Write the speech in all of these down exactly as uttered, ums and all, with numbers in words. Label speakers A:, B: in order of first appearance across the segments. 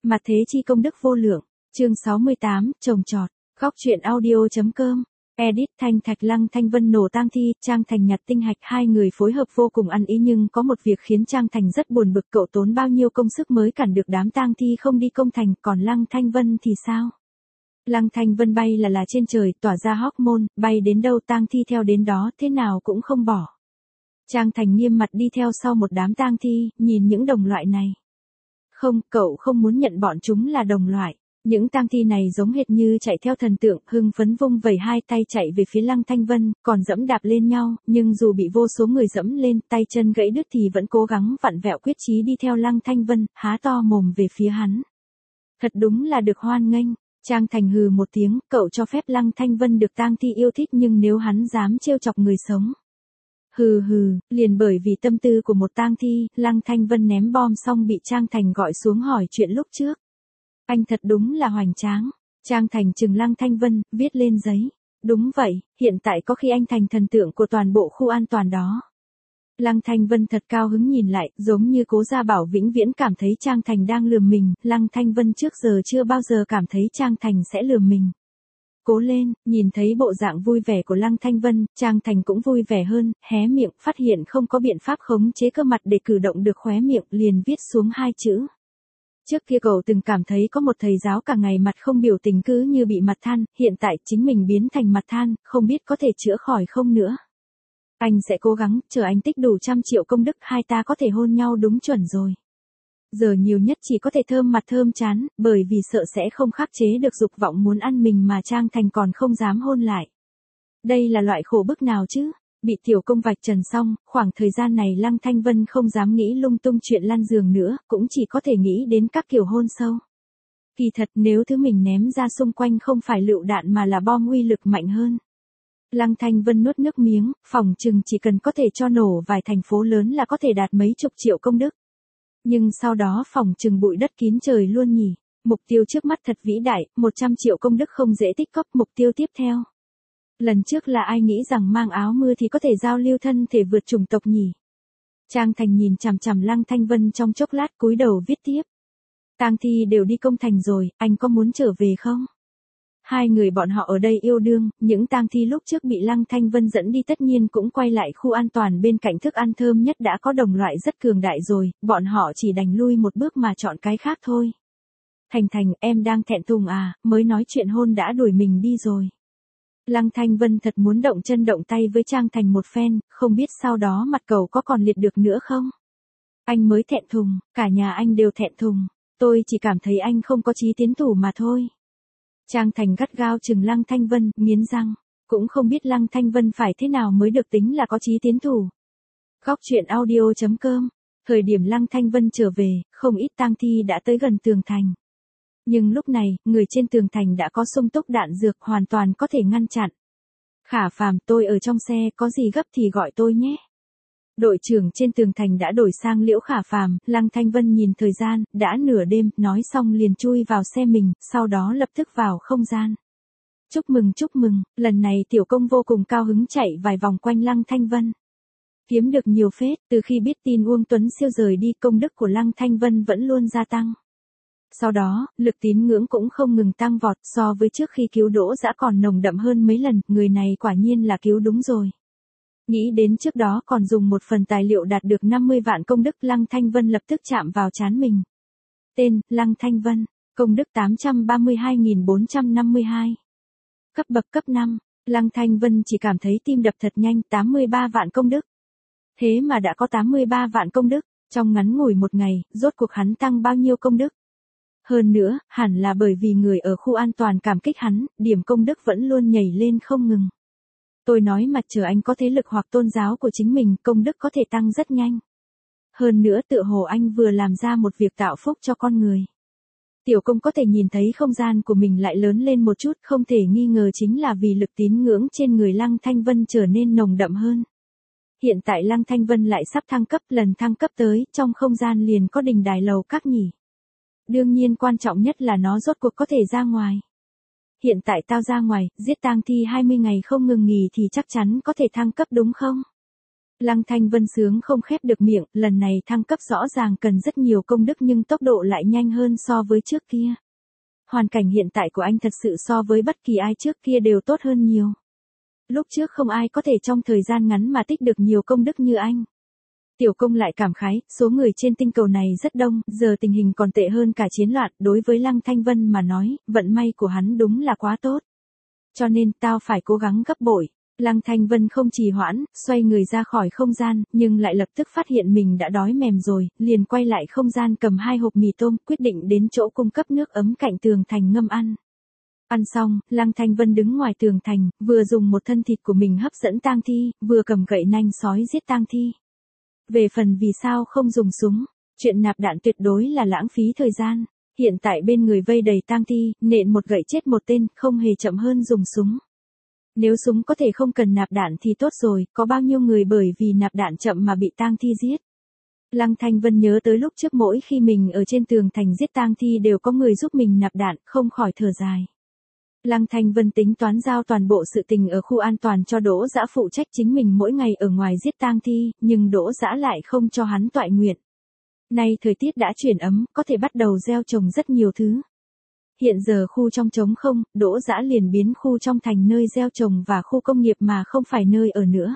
A: Mặt thế chi công đức vô lượng. Chương sáu mươi tám, trồng trọt. Góc truyện audio.com. Edit Thanh Thạch Lăng Thanh Vân nổ tang thi, Trang Thành nhặt tinh hạch, hai người phối hợp vô cùng ăn ý, nhưng có một việc khiến Trang Thành rất buồn bực, cậu tốn bao nhiêu công sức mới cản được đám tang thi không đi công thành, còn Lăng Thanh Vân thì sao? Lăng Thanh Vân bay là là trên trời, tỏa ra hormone, bay đến đâu tang thi theo đến đó, thế nào cũng không bỏ. Trang Thành nghiêm mặt đi theo sau một đám tang thi, nhìn những đồng loại này. Không, cậu không muốn nhận bọn chúng là đồng loại. Những tang thi này giống hệt như chạy theo thần tượng, hưng phấn vung vẩy hai tay chạy về phía Lăng Thanh Vân, còn dẫm đạp lên nhau, nhưng dù bị vô số người dẫm lên, tay chân gãy đứt thì vẫn cố gắng vặn vẹo quyết chí đi theo Lăng Thanh Vân, há to mồm về phía hắn. Thật đúng là được hoan nghênh. Trang Thành hừ một tiếng, cậu cho phép Lăng Thanh Vân được tang thi yêu thích, nhưng nếu hắn dám trêu chọc người sống. Hừ hừ, liền bởi vì tâm tư của một tang thi, Lăng Thanh Vân ném bom xong bị Trang Thành gọi xuống hỏi chuyện lúc trước. Anh thật đúng là hoành tráng. Trang Thành trừng Lăng Thanh Vân, viết lên giấy. Đúng vậy, hiện tại có khi anh thành thần tượng của toàn bộ khu an toàn đó. Lăng Thanh Vân thật cao hứng nhìn lại, giống như Cố Gia Bảo vĩnh viễn cảm thấy Trang Thành đang lườm mình, Lăng Thanh Vân trước giờ chưa bao giờ cảm thấy Trang Thành sẽ lườm mình. Cố lên, nhìn thấy bộ dạng vui vẻ của Lăng Thanh Vân, Trang Thành cũng vui vẻ hơn, hé miệng, phát hiện không có biện pháp khống chế cơ mặt để cử động được khóe miệng, liền viết xuống hai chữ. Trước kia cậu từng cảm thấy có một thầy giáo cả ngày mặt không biểu tình cứ như bị mặt than, hiện tại chính mình biến thành mặt than, không biết có thể chữa khỏi không nữa. Anh sẽ cố gắng, chờ anh tích đủ trăm triệu công đức, hai ta có thể hôn nhau đúng chuẩn rồi. Giờ nhiều nhất chỉ có thể thơm mặt thơm trán, bởi vì sợ sẽ không khắc chế được dục vọng muốn ăn mình mà Trang Thành còn không dám hôn lại. Đây là loại khổ bức nào chứ? Bị tiểu công vạch trần xong, khoảng thời gian này Lăng Thanh Vân không dám nghĩ lung tung chuyện lăn giường nữa, cũng chỉ có thể nghĩ đến các kiểu hôn sâu. Kỳ thật nếu thứ mình ném ra xung quanh không phải lựu đạn mà là bom uy lực mạnh hơn. Lăng Thanh Vân nuốt nước miếng, phỏng chừng chỉ cần có thể cho nổ vài thành phố lớn là có thể đạt mấy chục triệu công đức. Nhưng sau đó phỏng chừng bụi đất kín trời luôn nhỉ. Mục tiêu trước mắt thật vĩ đại, một trăm triệu công đức không dễ tích cóp. Mục tiêu tiếp theo. Lần trước là ai nghĩ rằng mang áo mưa thì có thể giao lưu thân thể vượt chủng tộc nhỉ? Trang Thành nhìn chằm chằm Lăng Thanh Vân trong chốc lát, cúi đầu viết tiếp. Tang thi đều đi công thành rồi, anh có muốn trở về không? Hai người bọn họ ở đây yêu đương, những tang thi lúc trước bị Lăng Thanh Vân dẫn đi tất nhiên cũng quay lại khu an toàn bên cạnh thức ăn thơm nhất đã có đồng loại rất cường đại rồi, bọn họ chỉ đành lui một bước mà chọn cái khác thôi. Thành Thành, em đang thẹn thùng à, mới nói chuyện hôn đã đuổi mình đi rồi. Lăng Thanh Vân thật muốn động chân động tay với Trang Thành một phen, không biết sau đó mặt cậu có còn liệt được nữa không? Anh mới thẹn thùng, cả nhà anh đều thẹn thùng, tôi chỉ cảm thấy anh không có chí tiến thủ mà thôi. Trang Thành gắt gao chừng Lăng Thanh Vân, nghiến răng, cũng không biết Lăng Thanh Vân phải thế nào mới được tính là có chí tiến thủ. Góc truyện audio.com. Thời điểm Lăng Thanh Vân trở về, không ít tang thi đã tới gần tường thành. Nhưng lúc này, người trên tường thành đã có sung túc đạn dược, hoàn toàn có thể ngăn chặn. Khả Phàm, tôi ở trong xe, có gì gấp thì gọi tôi nhé. Đội trưởng trên tường thành đã đổi sang Liễu Khả Phàm. Lăng Thanh Vân nhìn thời gian, đã nửa đêm, nói xong liền chui vào xe mình, sau đó lập tức vào không gian. Chúc mừng chúc mừng, lần này tiểu công vô cùng cao hứng chạy vài vòng quanh Lăng Thanh Vân. Kiếm được nhiều phết, từ khi biết tin Uông Tuấn Siêu rời đi, công đức của Lăng Thanh Vân vẫn luôn gia tăng. Sau đó, lực tín ngưỡng cũng không ngừng tăng vọt, so với trước khi cứu Đỗ Dã còn nồng đậm hơn mấy lần, người này quả nhiên là cứu đúng rồi. Nghĩ đến trước đó còn dùng một phần tài liệu đạt được năm mươi vạn công đức, Lăng Thanh Vân lập tức chạm vào trán mình. Tên, Lăng Thanh Vân, công đức tám trăm ba mươi hai nghìn bốn trăm năm mươi hai. Cấp bậc cấp năm, Lăng Thanh Vân chỉ cảm thấy tim đập thật nhanh, tám mươi ba vạn công đức. Thế mà đã có tám mươi ba vạn công đức, trong ngắn ngủi một ngày, rốt cuộc hắn tăng bao nhiêu công đức? Hơn nữa, hẳn là bởi vì người ở khu an toàn cảm kích hắn, điểm công đức vẫn luôn nhảy lên không ngừng. Tôi nói mà chờ anh có thế lực hoặc tôn giáo của chính mình, công đức có thể tăng rất nhanh. Hơn nữa tựa hồ anh vừa làm ra một việc tạo phúc cho con người. Tiểu công có thể nhìn thấy không gian của mình lại lớn lên một chút, không thể nghi ngờ chính là vì lực tín ngưỡng trên người Lăng Thanh Vân trở nên nồng đậm hơn. Hiện tại Lăng Thanh Vân lại sắp thăng cấp, lần thăng cấp tới, trong không gian liền có đình đài lầu các nhỉ. Đương nhiên quan trọng nhất là nó rốt cuộc có thể ra ngoài. Hiện tại tao ra ngoài, giết tang thi hai mươi ngày không ngừng nghỉ thì chắc chắn có thể thăng cấp đúng không? Lăng Thanh Vân sướng không khép được miệng, lần này thăng cấp rõ ràng cần rất nhiều công đức nhưng tốc độ lại nhanh hơn so với trước kia. Hoàn cảnh hiện tại của anh thật sự so với bất kỳ ai trước kia đều tốt hơn nhiều. Lúc trước không ai có thể trong thời gian ngắn mà tích được nhiều công đức như anh. Tiểu Công lại cảm khái, số người trên tinh cầu này rất đông, giờ tình hình còn tệ hơn cả chiến loạn, đối với Lăng Thanh Vân mà nói, vận may của hắn đúng là quá tốt. Cho nên, tao phải cố gắng gấp bội. Lăng Thanh Vân không trì hoãn, xoay người ra khỏi không gian, nhưng lại lập tức phát hiện mình đã đói mềm rồi, liền quay lại không gian cầm hai hộp mì tôm, quyết định đến chỗ cung cấp nước ấm cạnh tường thành ngâm ăn. Ăn xong, Lăng Thanh Vân đứng ngoài tường thành, vừa dùng một thân thịt của mình hấp dẫn tang thi, vừa cầm gậy nanh sói giết tang thi. Về phần vì sao không dùng súng, chuyện nạp đạn tuyệt đối là lãng phí thời gian. Hiện tại bên người vây đầy tang thi, nện một gậy chết một tên, không hề chậm hơn dùng súng. Nếu súng có thể không cần nạp đạn thì tốt rồi, có bao nhiêu người bởi vì nạp đạn chậm mà bị tang thi giết. Lăng Thanh Vân nhớ tới lúc trước mỗi khi mình ở trên tường thành giết tang thi đều có người giúp mình nạp đạn, không khỏi thở dài. Lăng Thanh Vân tính toán giao toàn bộ sự tình ở khu an toàn cho Đỗ Dã phụ trách chính mình mỗi ngày ở ngoài giết tang thi, nhưng Đỗ Dã lại không cho hắn toại nguyện. Nay thời tiết đã chuyển ấm, có thể bắt đầu gieo trồng rất nhiều thứ. Hiện giờ khu trong trống không, Đỗ Dã liền biến khu trong thành nơi gieo trồng và khu công nghiệp mà không phải nơi ở nữa.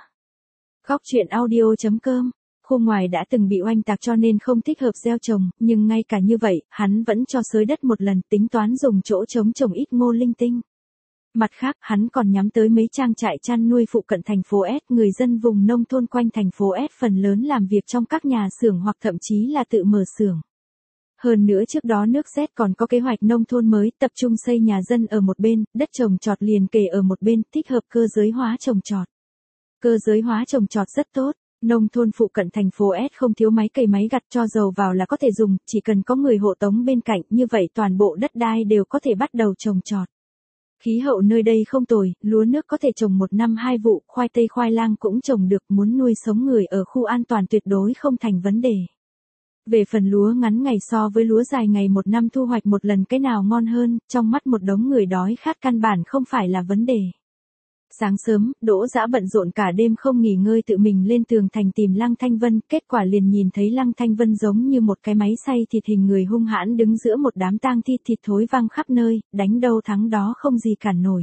A: Góc truyện audio chấm com. Khu ngoài đã từng bị oanh tạc cho nên không thích hợp gieo trồng, nhưng ngay cả như vậy, hắn vẫn cho xới đất một lần, tính toán dùng chỗ trống trồng ít ngô linh tinh. Mặt khác, hắn còn nhắm tới mấy trang trại chăn nuôi phụ cận thành phố S, người dân vùng nông thôn quanh thành phố S phần lớn làm việc trong các nhà xưởng hoặc thậm chí là tự mở xưởng. Hơn nữa trước đó nước Z còn có kế hoạch nông thôn mới, tập trung xây nhà dân ở một bên, đất trồng trọt liền kề ở một bên, thích hợp cơ giới hóa trồng trọt. Cơ giới hóa trồng trọt rất tốt. Nông thôn phụ cận thành phố S không thiếu máy cày máy gặt, cho dầu vào là có thể dùng, chỉ cần có người hộ tống bên cạnh, như vậy toàn bộ đất đai đều có thể bắt đầu trồng trọt. Khí hậu nơi đây không tồi, lúa nước có thể trồng một năm hai vụ, khoai tây khoai lang cũng trồng được, muốn nuôi sống người ở khu an toàn tuyệt đối không thành vấn đề. Về phần lúa ngắn ngày so với lúa dài ngày một năm thu hoạch một lần cái nào ngon hơn, trong mắt một đống người đói khát căn bản không phải là vấn đề. Sáng sớm, Đỗ Dã bận rộn cả đêm không nghỉ ngơi tự mình lên tường thành tìm Lăng Thanh Vân, kết quả liền nhìn thấy Lăng Thanh Vân giống như một cái máy xay thịt hình người hung hãn đứng giữa một đám tang thi, thịt thối văng khắp nơi, đánh đâu thắng đó không gì cản nổi.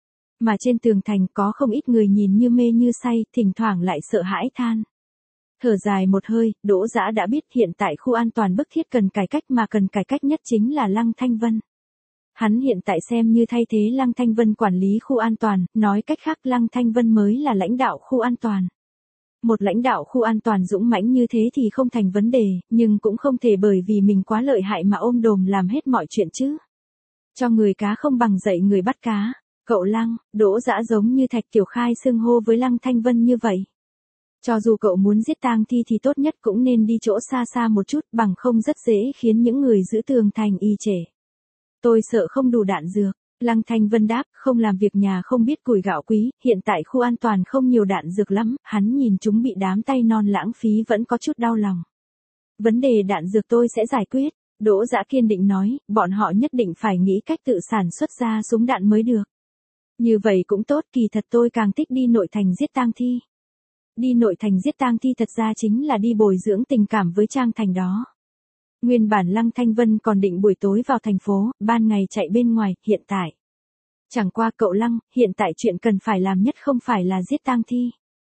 A: Mà trên tường thành có không ít người nhìn như mê như say, thỉnh thoảng lại sợ hãi than. Thở dài một hơi, Đỗ Dã đã biết hiện tại khu an toàn bức thiết cần cải cách, mà cần cải cách nhất chính là Lăng Thanh Vân. Hắn hiện tại xem như thay thế Lăng Thanh Vân quản lý khu an toàn, nói cách khác Lăng Thanh Vân mới là lãnh đạo khu an toàn. Một lãnh đạo khu an toàn dũng mãnh như thế thì không thành vấn đề, nhưng cũng không thể bởi vì mình quá lợi hại mà ôm đồm làm hết mọi chuyện chứ. Cho người cá không bằng dạy người bắt cá. Cậu Lăng, Đỗ Dã giống như Thạch Tiểu Khai xưng hô với Lăng Thanh Vân như vậy. Cho dù cậu muốn giết tang thi thì tốt nhất cũng nên đi chỗ xa xa một chút, bằng không rất dễ khiến những người giữ tường thành y trễ. Tôi sợ không đủ đạn dược. Lăng Thanh Vân đáp, không làm việc nhà không biết củi gạo quý, hiện tại khu an toàn không nhiều đạn dược lắm, hắn nhìn chúng bị đám tay non lãng phí vẫn có chút đau lòng. Vấn đề đạn dược tôi sẽ giải quyết, Đỗ Dã kiên định nói, bọn họ nhất định phải nghĩ cách tự sản xuất ra súng đạn mới được. Như vậy cũng tốt, kỳ thật tôi càng thích đi nội thành giết tang thi. Đi nội thành giết tang thi thật ra chính là đi bồi dưỡng tình cảm với trang thành đó. Nguyên bản Lăng Thanh Vân còn định buổi tối vào thành phố, ban ngày chạy bên ngoài, hiện tại. Chẳng qua cậu Lăng, hiện tại chuyện cần phải làm nhất không phải là giết tang thi.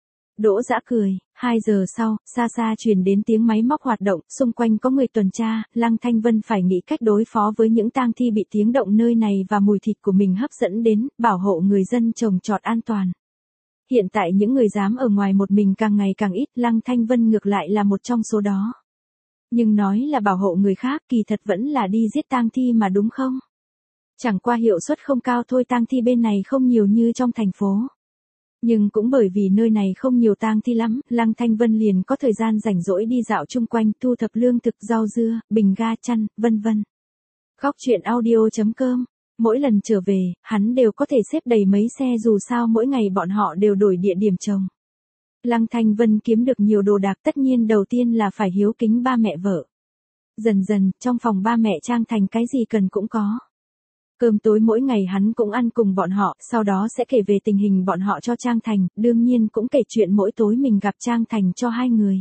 A: Đỗ Dã cười, hai giờ sau, xa xa truyền đến tiếng máy móc hoạt động, xung quanh có người tuần tra, Lăng Thanh Vân phải nghĩ cách đối phó với những tang thi bị tiếng động nơi này và mùi thịt của mình hấp dẫn đến, bảo hộ người dân trồng trọt an toàn. Hiện tại những người dám ở ngoài một mình càng ngày càng ít, Lăng Thanh Vân ngược lại là một trong số đó. Nhưng nói là bảo hộ người khác, kỳ thật vẫn là đi giết tang thi mà đúng không? Chẳng qua hiệu suất không cao thôi, tang thi bên này không nhiều như trong thành phố. Nhưng cũng bởi vì nơi này không nhiều tang thi lắm, Lăng Thanh Vân liền có thời gian rảnh rỗi đi dạo chung quanh, thu thập lương thực, rau dưa, bình ga chăn, vân vân. Góc truyện audio chấm com. Mỗi lần trở về, hắn đều có thể xếp đầy mấy xe, dù sao mỗi ngày bọn họ đều đổi địa điểm trồng. Lăng Thanh Vân kiếm được nhiều đồ đạc, tất nhiên đầu tiên là phải hiếu kính ba mẹ vợ. Dần dần, trong phòng ba mẹ trang thành cái gì cần cũng có. Cơm tối mỗi ngày hắn cũng ăn cùng bọn họ, sau đó sẽ kể về tình hình bọn họ cho Trang Thành, đương nhiên cũng kể chuyện mỗi tối mình gặp Trang Thành cho hai người.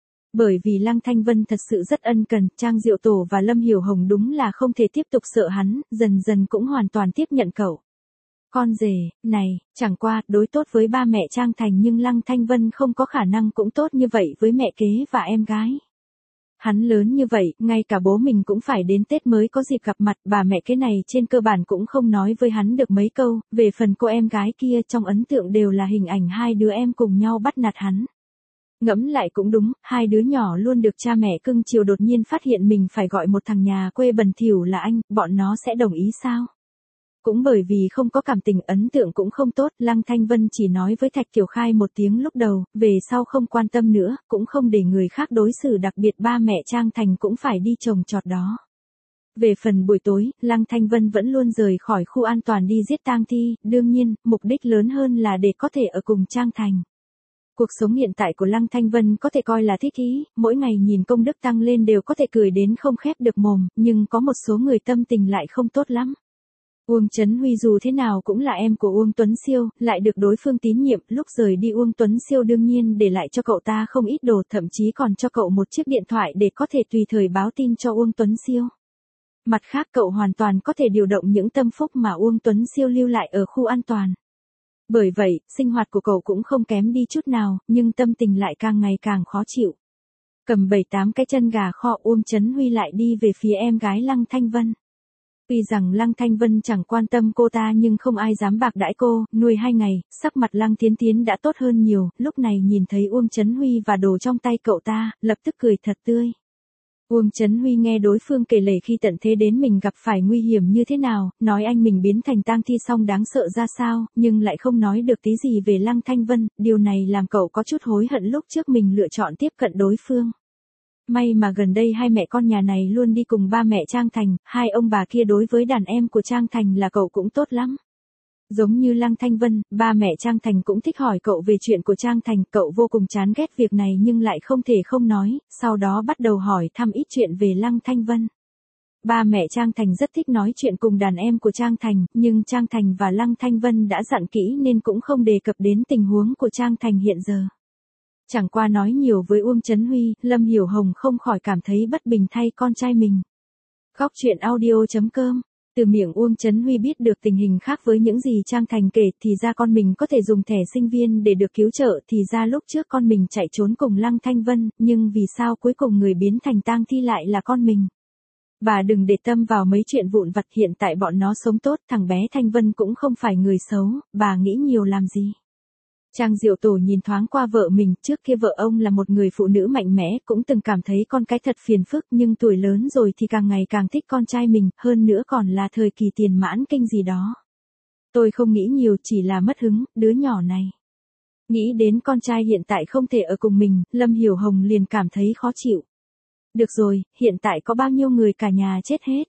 A: Bởi vì Lăng Thanh Vân thật sự rất ân cần, Trang Diệu Tổ và Lâm Hiểu Hồng đúng là không thể tiếp tục sợ hắn, dần dần cũng hoàn toàn tiếp nhận cậu. Con rể, này, chẳng qua, đối tốt với ba mẹ Trang Thành nhưng Lăng Thanh Vân không có khả năng cũng tốt như vậy với mẹ kế và em gái. Hắn lớn như vậy, ngay cả bố mình cũng phải đến Tết mới có dịp gặp mặt, bà mẹ kế này trên cơ bản cũng không nói với hắn được mấy câu, về phần cô em gái kia trong ấn tượng đều là hình ảnh hai đứa em cùng nhau bắt nạt hắn. Ngẫm lại cũng đúng, hai đứa nhỏ luôn được cha mẹ cưng chiều đột nhiên phát hiện mình phải gọi một thằng nhà quê bẩn thỉu là anh, bọn nó sẽ đồng ý sao? Cũng bởi vì không có cảm tình, ấn tượng cũng không tốt, Lăng Thanh Vân chỉ nói với Thạch Kiều Khai một tiếng lúc đầu, về sau không quan tâm nữa, cũng không để người khác đối xử, đặc biệt ba mẹ Trang Thành cũng phải đi trồng trọt đó. Về phần buổi tối, Lăng Thanh Vân vẫn luôn rời khỏi khu an toàn đi giết tang thi, đương nhiên, mục đích lớn hơn là để có thể ở cùng Trang Thành. Cuộc sống hiện tại của Lăng Thanh Vân có thể coi là thích ý, mỗi ngày nhìn công đức tăng lên đều có thể cười đến không khép được mồm, nhưng có một số người tâm tình lại không tốt lắm. Uông Chấn Huy dù thế nào cũng là em của Uông Tuấn Siêu, lại được đối phương tín nhiệm, lúc rời đi Uông Tuấn Siêu đương nhiên để lại cho cậu ta không ít đồ, thậm chí còn cho cậu một chiếc điện thoại để có thể tùy thời báo tin cho Uông Tuấn Siêu. Mặt khác cậu hoàn toàn có thể điều động những tâm phúc mà Uông Tuấn Siêu lưu lại ở khu an toàn. Bởi vậy, sinh hoạt của cậu cũng không kém đi chút nào, nhưng tâm tình lại càng ngày càng khó chịu. Cầm bảy tám cái chân gà kho, Uông Chấn Huy lại đi về phía em gái Lăng Thanh Vân. Tuy rằng Lăng Thanh Vân chẳng quan tâm cô ta nhưng không ai dám bạc đãi cô, nuôi hai ngày, sắc mặt Lăng Thiến Thiến đã tốt hơn nhiều, lúc này nhìn thấy Uông Chấn Huy và đồ trong tay cậu ta, lập tức cười thật tươi. Uông Chấn Huy nghe đối phương kể lể khi tận thế đến mình gặp phải nguy hiểm như thế nào, nói anh mình biến thành tang thi xong đáng sợ ra sao, nhưng lại không nói được tí gì về Lăng Thanh Vân, điều này làm cậu có chút hối hận lúc trước mình lựa chọn tiếp cận đối phương. May mà gần đây hai mẹ con nhà này luôn đi cùng ba mẹ Trang Thành, hai ông bà kia đối với đàn em của Trang Thành là cậu cũng tốt lắm. Giống như Lăng Thanh Vân, ba mẹ Trang Thành cũng thích hỏi cậu về chuyện của Trang Thành, cậu vô cùng chán ghét việc này nhưng lại không thể không nói, sau đó bắt đầu hỏi thăm ít chuyện về Lăng Thanh Vân. Ba mẹ Trang Thành rất thích nói chuyện cùng đàn em của Trang Thành, nhưng Trang Thành và Lăng Thanh Vân đã dặn kỹ nên cũng không đề cập đến tình huống của Trang Thành hiện giờ. Chẳng qua nói nhiều với Uông Chấn Huy, Lâm Hiểu Hồng không khỏi cảm thấy bất bình thay con trai mình. Góc truyện audio chấm com. Từ miệng Uông Chấn Huy biết được tình hình khác với những gì Trang Thành kể, thì ra con mình có thể dùng thẻ sinh viên để được cứu trợ, thì ra lúc trước con mình chạy trốn cùng Lăng Thanh Vân, nhưng vì sao cuối cùng người biến thành tang thi lại là con mình. Bà đừng để tâm vào mấy chuyện vụn vặt, hiện tại bọn nó sống tốt, thằng bé Thanh Vân cũng không phải người xấu, bà nghĩ nhiều làm gì. Trang Diệu Tổ nhìn thoáng qua vợ mình, trước kia vợ ông là một người phụ nữ mạnh mẽ, cũng từng cảm thấy con cái thật phiền phức, nhưng tuổi lớn rồi thì càng ngày càng thích con trai mình, hơn nữa còn là thời kỳ tiền mãn kinh gì đó. Tôi không nghĩ nhiều, chỉ là mất hứng, đứa nhỏ này. Nghĩ đến con trai hiện tại không thể ở cùng mình, Lâm Hiểu Hồng liền cảm thấy khó chịu. Được rồi, hiện tại có bao nhiêu người cả nhà chết hết.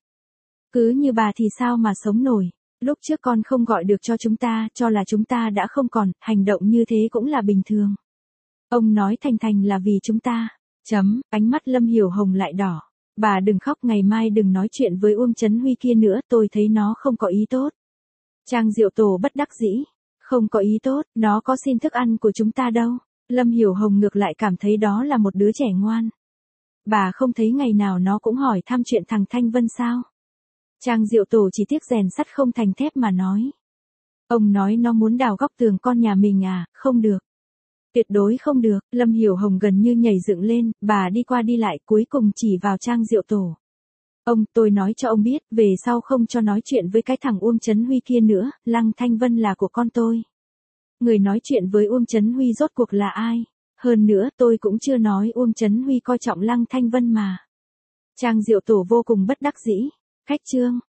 A: Cứ như bà thì sao mà sống nổi. Lúc trước con không gọi được cho chúng ta, cho là chúng ta đã không còn, hành động như thế cũng là bình thường. Ông nói Thành Thành là vì chúng ta. Chấm, ánh mắt Lâm Hiểu Hồng lại đỏ. Bà đừng khóc, ngày mai đừng nói chuyện với Uông Chấn Huy kia nữa, tôi thấy nó không có ý tốt. Trang Diệu Tổ bất đắc dĩ. Không có ý tốt, nó có xin thức ăn của chúng ta đâu. Lâm Hiểu Hồng ngược lại cảm thấy đó là một đứa trẻ ngoan. Bà không thấy ngày nào nó cũng hỏi thăm chuyện thằng Thanh Vân sao? Trang Diệu Tổ chỉ tiếc rèn sắt không thành thép mà nói. Ông nói nó muốn đào góc tường con nhà mình à, không được. Tuyệt đối không được, Lâm Hiểu Hồng gần như nhảy dựng lên, bà đi qua đi lại cuối cùng chỉ vào Trang Diệu Tổ. Ông, tôi nói cho ông biết, về sau không cho nói chuyện với cái thằng Uông Chấn Huy kia nữa, Lăng Thanh Vân là của con tôi. Người nói chuyện với Uông Chấn Huy rốt cuộc là ai? Hơn nữa tôi cũng chưa nói Uông Chấn Huy coi trọng Lăng Thanh Vân mà. Trang Diệu Tổ vô cùng bất đắc dĩ. Khách chương.